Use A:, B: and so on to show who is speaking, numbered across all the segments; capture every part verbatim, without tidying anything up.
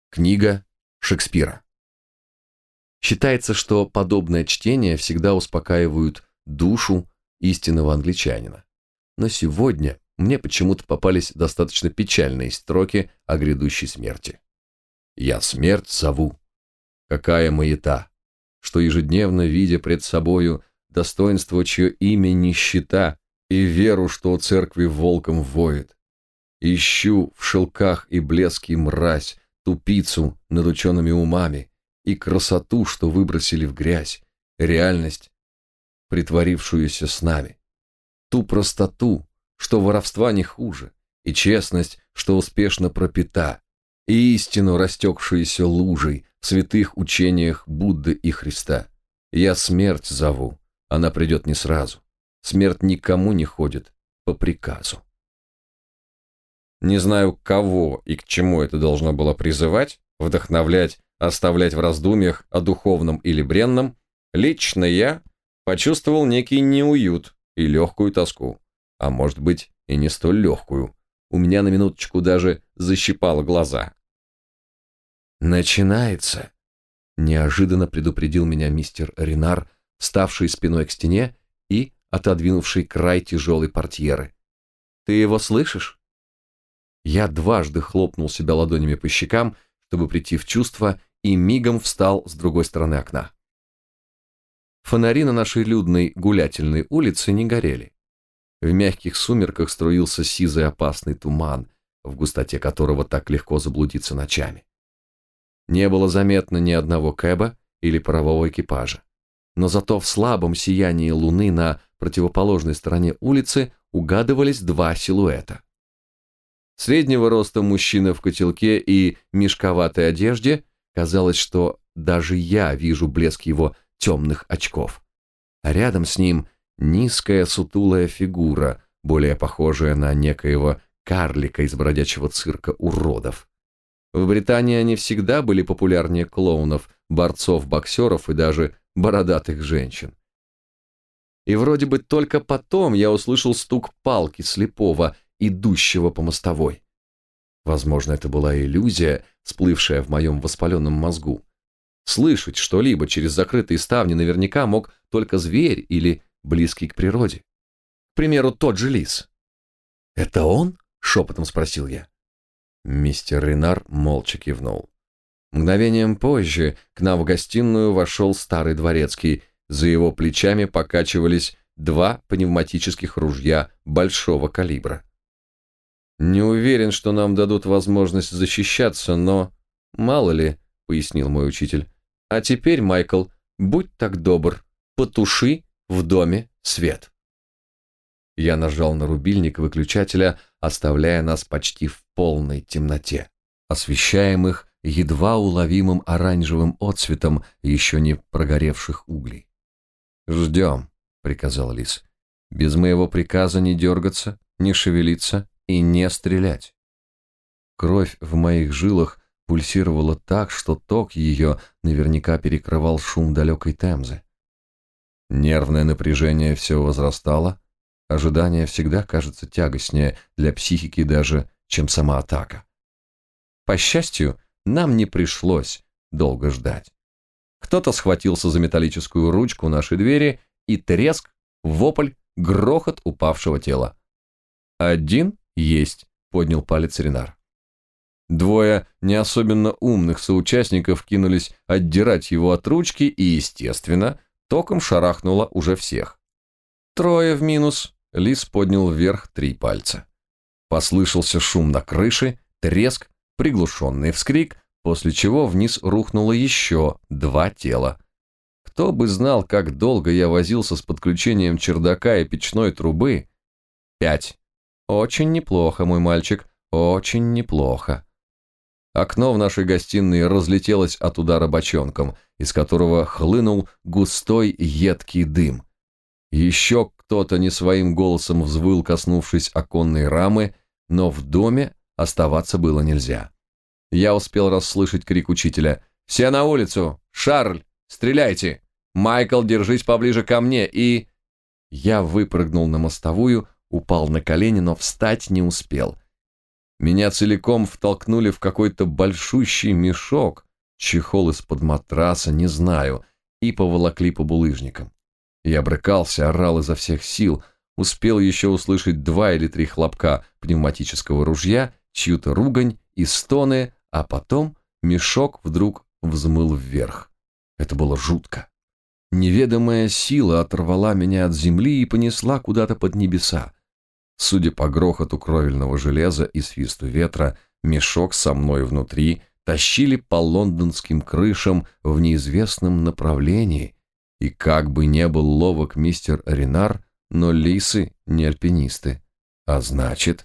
A: Книга Шекспира. Считается, что подобное чтение всегда успокаивают душу истинного англичанина. Но сегодня мне почему-то попались достаточно печальные строки о грядущей смерти. «Я смерть зову. Какая маята, что ежедневно, видя пред собою достоинство, чье имя нищета, и веру, что у церкви волком воет. Ищу в шелках и блеске мразь, тупицу над учеными умами и красоту, что выбросили в грязь, реальность, притворившуюся с нами, ту простоту, что воровства не хуже, и честность, что успешно пропита, и истину, растекшуюся лужей в святых учениях Будды и Христа. Я смерть зову, она придет не сразу. Смерть никому не ходит по приказу». Не знаю, кого и к чему это должно было призывать, вдохновлять, оставлять в раздумьях о духовном или бренном, лично я почувствовал некий неуют и легкую тоску, а может быть и не столь легкую. У меня на минуточку даже защипало глаза. «Начинается», — неожиданно предупредил меня мистер Ренар, вставший спиной к стене и отодвинувший край тяжелой портьеры. «Ты его слышишь?» Я дважды хлопнул себя ладонями по щекам, чтобы прийти в чувство, и мигом встал с другой стороны окна. Фонари на нашей людной гулятельной улице не горели. В мягких сумерках струился сизый опасный туман, в густоте которого так легко заблудиться ночами. Не было заметно ни одного кэба или парового экипажа, но зато в слабом сиянии луны на противоположной стороне улицы угадывались два силуэта. Среднего роста мужчина в котелке и мешковатой одежде, казалось, что даже я вижу блеск его темных очков. А рядом с ним низкая сутулая фигура, более похожая на некоего карлика из бродячего цирка уродов. В Британии они всегда были популярнее клоунов, борцов, боксеров и даже бородатых женщин. И вроде бы только потом я услышал стук палки слепого, идущего по мостовой. Возможно, это была иллюзия, всплывшая в моем воспаленном мозгу. Слышать что-либо через закрытые ставни наверняка мог только зверь или близкий к природе. К примеру, тот же лис. «Это он?» — шепотом спросил я. Мистер Ренар молча кивнул. Мгновением позже к нам в гостиную вошел старый дворецкий. За его плечами покачивались два пневматических ружья большого калибра. «Не уверен, что нам дадут возможность защищаться, но... мало ли», — пояснил мой учитель. «А теперь, Майкл, будь так добр, потуши в доме свет». Я нажал на рубильник выключателя, оставляя нас почти в полной темноте, освещаемых едва уловимым оранжевым отсветом еще не прогоревших углей. «Ждем», — приказал лис. «Без моего приказа не дергаться, не шевелиться и не стрелять». Кровь в моих жилах пульсировала так, что ток ее наверняка перекрывал шум далекой Темзы. Нервное напряжение все возрастало, ожидание всегда кажется тягостнее для психики даже, чем сама атака. По счастью, нам не пришлось долго ждать. Кто-то схватился за металлическую ручку нашей двери, и треск, вопль, грохот упавшего тела. «Один есть», — поднял палец Ренар. Двое не особенно умных соучастников кинулись отдирать его от ручки, и, естественно, током шарахнуло уже всех. «Трое в минус», — лис поднял вверх три пальца. Послышался шум на крыше, треск, приглушенный вскрик, после чего вниз рухнуло еще два тела. Кто бы знал, как долго я возился с подключением чердака и печной трубы. Пять. Очень неплохо, мой мальчик, очень неплохо. Окно в нашей гостиной разлетелось от удара бочонком, из которого хлынул густой едкий дым. Еще кто-то не своим голосом взвыл, коснувшись оконной рамы, но в доме оставаться было нельзя. Я успел расслышать крик учителя: «Все на улицу! Шарль, стреляйте! Майкл, держись поближе ко мне!» И... Я выпрыгнул на мостовую, упал на колени, но встать не успел. Меня целиком втолкнули в какой-то большущий мешок, чехол из-под матраса, не знаю, и поволокли по булыжникам. Я брыкался, орал изо всех сил, успел еще услышать два или три хлопка пневматического ружья, чью-то ругань и стоны, а потом мешок вдруг взмыл вверх. Это было жутко. Неведомая сила оторвала меня от земли и понесла куда-то под небеса. Судя по грохоту кровельного железа и свисту ветра, мешок со мной внутри тащили по лондонским крышам в неизвестном направлении. И как бы не был ловок мистер Ренар, но лисы не альпинисты. А значит...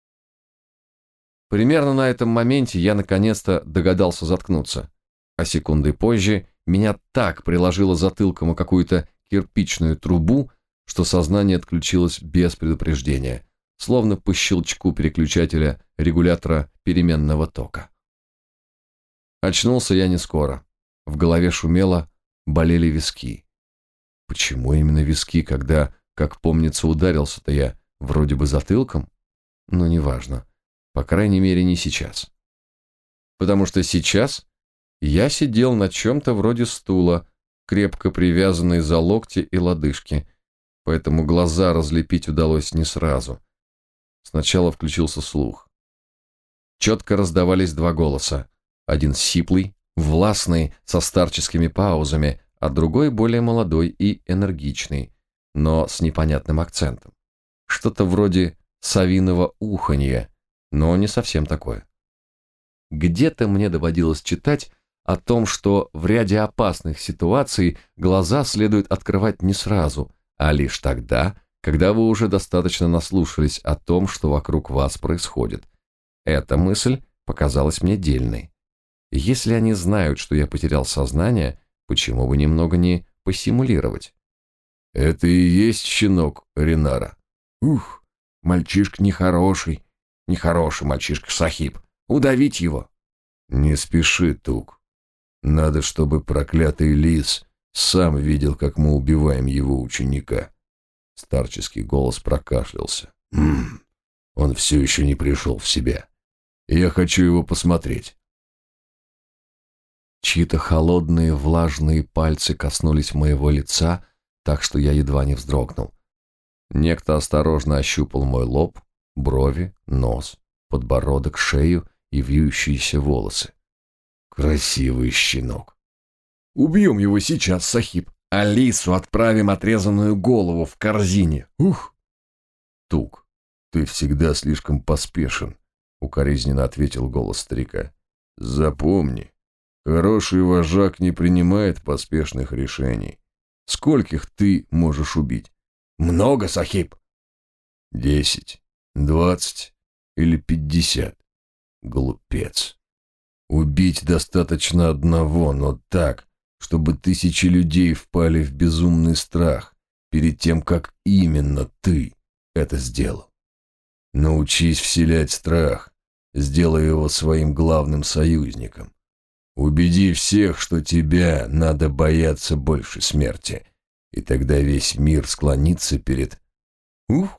A: Примерно на этом моменте я наконец-то догадался заткнуться. А секундой позже меня так приложило затылком о какую-то кирпичную трубу, что сознание отключилось без предупреждения, словно по щелчку переключателя регулятора переменного тока. Очнулся я не скоро. В голове шумело, болели виски. Почему именно виски, когда, как помнится, ударился-то я вроде бы затылком? Но неважно. По крайней мере, не сейчас. Потому что сейчас я сидел на чем-то вроде стула, крепко привязанный за локти и лодыжки, поэтому глаза разлепить удалось не сразу. Сначала включился слух. Четко раздавались два голоса. Один сиплый, властный, со старческими паузами, а другой более молодой и энергичный, но с непонятным акцентом. Что-то вроде совиного уханья, но не совсем такое. Где-то мне доводилось читать о том, что в ряде опасных ситуаций глаза следует открывать не сразу, а лишь тогда, когда вы уже достаточно наслушались о том, что вокруг вас происходит. Эта мысль показалась мне дельной. Если они знают, что я потерял сознание, почему бы немного не посимулировать? Это и есть щенок Ренара. Ух, мальчишка нехороший, нехороший мальчишка Сахиб. Удавить его. Не спеши, Тук. Надо, чтобы проклятый лис сам видел, как мы убиваем его ученика. Старческий голос прокашлялся. М-м, он все еще не пришел в себя. Я хочу его посмотреть. Чьи-то холодные влажные пальцы коснулись моего лица, так что я едва не вздрогнул. Некто осторожно ощупал мой лоб, брови, нос, подбородок, шею и вьющиеся волосы. Красивый щенок. Убьем его сейчас, Сахиб. А лису отправим отрезанную голову в корзине. Ух! Тук, ты всегда слишком поспешен, укоризненно ответил голос старика. Запомни, хороший вожак не принимает поспешных решений. Скольких ты можешь убить? Много, Сахиб. Десять, двадцать или пятьдесят. Глупец. Убить достаточно одного, но так, чтобы тысячи людей впали в безумный страх перед тем, как именно ты это сделал. Научись вселять страх, сделай его своим главным союзником. Убеди всех, что тебя надо бояться больше смерти, и тогда весь мир склонится перед... Ух!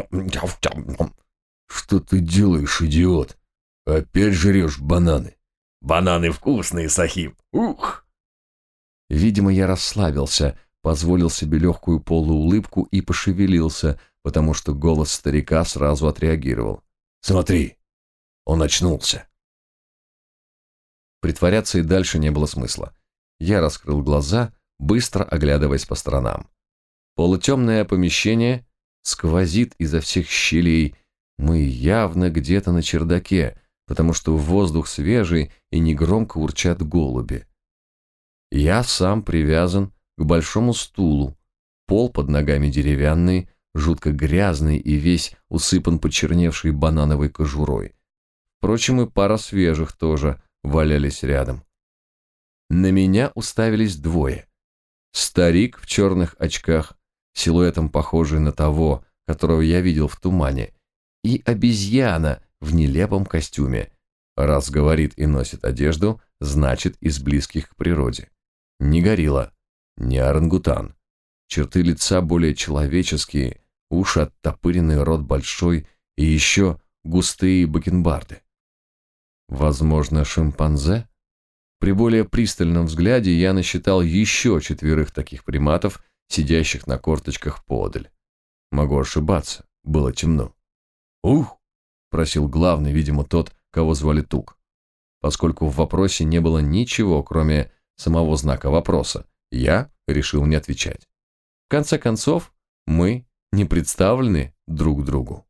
A: Что ты делаешь, идиот? Опять жрешь бананы? Бананы вкусные, Сахиб. Ух! Видимо, я расслабился, позволил себе легкую полуулыбку и пошевелился, потому что голос старика сразу отреагировал. Смотри, он очнулся. Притворяться и дальше не было смысла. Я раскрыл глаза, быстро оглядываясь по сторонам. Полутемное помещение сквозит изо всех щелей. Мы явно где-то на чердаке, потому что воздух свежий и негромко урчат голуби. Я сам привязан к большому стулу, пол под ногами деревянный, жутко грязный и весь усыпан почерневшей банановой кожурой. Впрочем, и пара свежих тоже валялись рядом. На меня уставились двое. Старик в черных очках, силуэтом похожий на того, которого я видел в тумане, и обезьяна в нелепом костюме. Раз говорит и носит одежду, значит, из близких к природе. Не горилла, не орангутан. Черты лица более человеческие, уши оттопыренные, рот большой и еще густые бакенбарды. Возможно, шимпанзе? При более пристальном взгляде я насчитал еще четверых таких приматов, сидящих на корточках поодаль. Могу ошибаться, было темно. «Ух!» – просил главный, видимо, тот, кого звали Тук. Поскольку в вопросе не было ничего, кроме самого знака вопроса, я решил не отвечать. В конце концов, мы не представлены друг другу.